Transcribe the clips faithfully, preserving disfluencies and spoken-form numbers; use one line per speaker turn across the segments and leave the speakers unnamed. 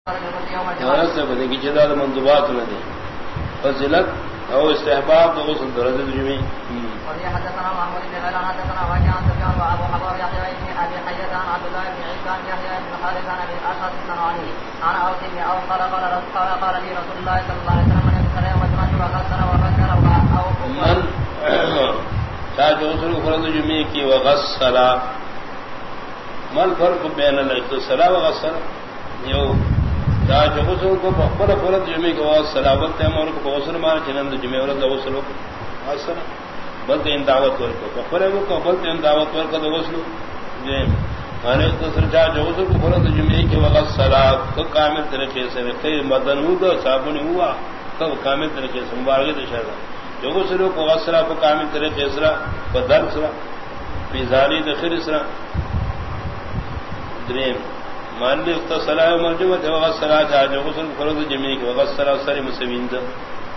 سے بدے کی جداد منذوبات نہ دے فضلت او استحباب تو غسل درجہ جمی
اور یہ حدثنا محمود بن غيلان حدثنا واقعا سفيان وابو حباب يحيى بن ابي حيان عن عبد الله بن عيسى بن يحيى بن خالد عن ابي الاشعث الصنعاني عن اوس بن او قال قال رسول قال لي رسول الله صلى الله عليه وسلم من يغسل وجمع وغسل وفكر او
من تاج غسل فرض جمی کی وغسل ما الفرق بين الاغتسال وغسل یو تاج غسل کو بخبر فرض جمی کو سلاوت ہے اور کو غسل مار چنند جمی اور غسل غسل بلتے ان دعوت ور کو بخبر ہے کو بلتے ان دعوت ور کو غسل یہ مانے تو سر تاج غسل کو فرض جمی کی وغسل کو کامل طریقے سے کئی مدن ہوا صابن ہوا تو کامل طریقے سے مبارک اشارہ جو غسل کو غسل کو کامل طریقے سے بدل سرا بیزاری دخل سرا دریم مان لی اغتسل و مرجوت وغسل جاج غسل فرض جمی کی وغسل سر مسوین دا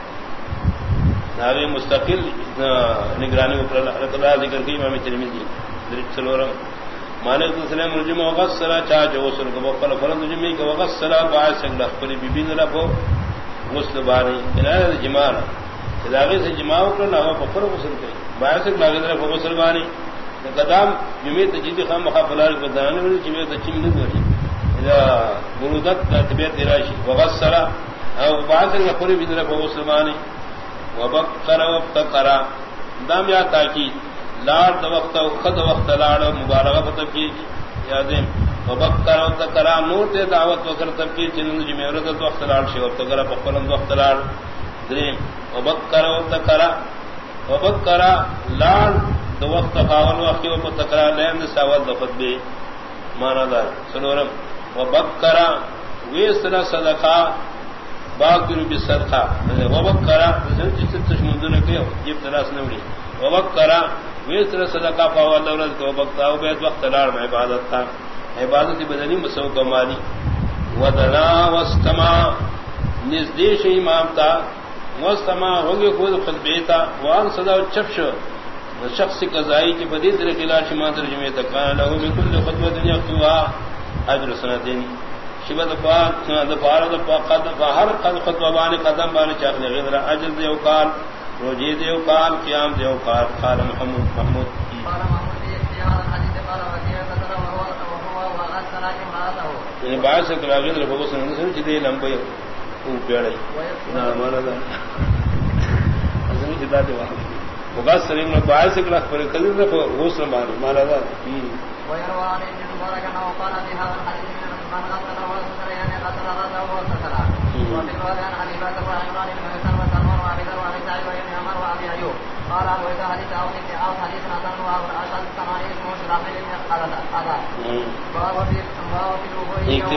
ناوی مستقل نگرانی اوپر اللہ ذکر کی امام ترمذی درجہ سلورم مان اغتسل مرجوت وغسل جاج غسل کو فرض جمی کی وغسل باعث اللہ پر بی بی نہ کو غسل بانی انہاں جماع چلاغی سے جماع کرنا ہوا بفر غسل کے باعث لاگے در غسل بانی قدام جمی تجدید خام مخابلار کو بدانے والی جمی تچم نہ ہوئی برودت طبیعت راشی وغسل او باعث الخوری بدر غسل بانی وبقر وابتقر دام یا تاکید لار د وقت او خد وقت لار مبارکہ فتکی یادیں وبقر وابتقر نور تے دعوت وکر تبکیر چنن جمی عورت وقت لار شی وابتقر بقلن وقت لار دریم وبقر وابتقر وبقر لار دو وقت خاون وقت و تکرار لین ساوت دفت بھی مانا دار سنورم وبکرا ویسنا صدقہ باقر بصدقہ وبکرا جس تشمدن کے جب تلاس نوڑی وبکرا ویسنا صدقہ فاول دولت کو وبکتا و بیت وقت لار میں عبادت تھا عبادت بدنی مسو کمالی ودنا واستما نزدیش امام تا واستما ہوگے خود خطبیتا وان صدا چپش شخص قضائی کی بدی طرح خلاف شما ترجمے تکان له بكل خطبه دنیا قوا اجر سنتين شبہ دفاع دفار دفاع ہر خطبہ بان قدم بان چاہنے غیر اجر دیو قال روزی دیو قال قیام دیو قال قال محمود محمود
قال محمود اختیار حدیث قال وجه قدر وهو وهو وغسل امراته
یہ بات سے غیر بہت سن چدی لمبے او پیڑے نا مانا دا ازن جدا دی وغسل من باعث الخ پر کلم کو غسل مانا دا
ويروى عن ابن مبارك انه قال في هذا الحديث من غسل وغسل يعني غسل راسه وغسل وفي الروايه عن ابي بكر وعمران بن حسن وسلمان وابي ذر وابي سعيد وابن عمر وابي ايوب قال ابو اذا حديث او في او حديث حسن وابو الاشعث الثماني اسمه شرافيل بن قتاده باب في باب في الوضوء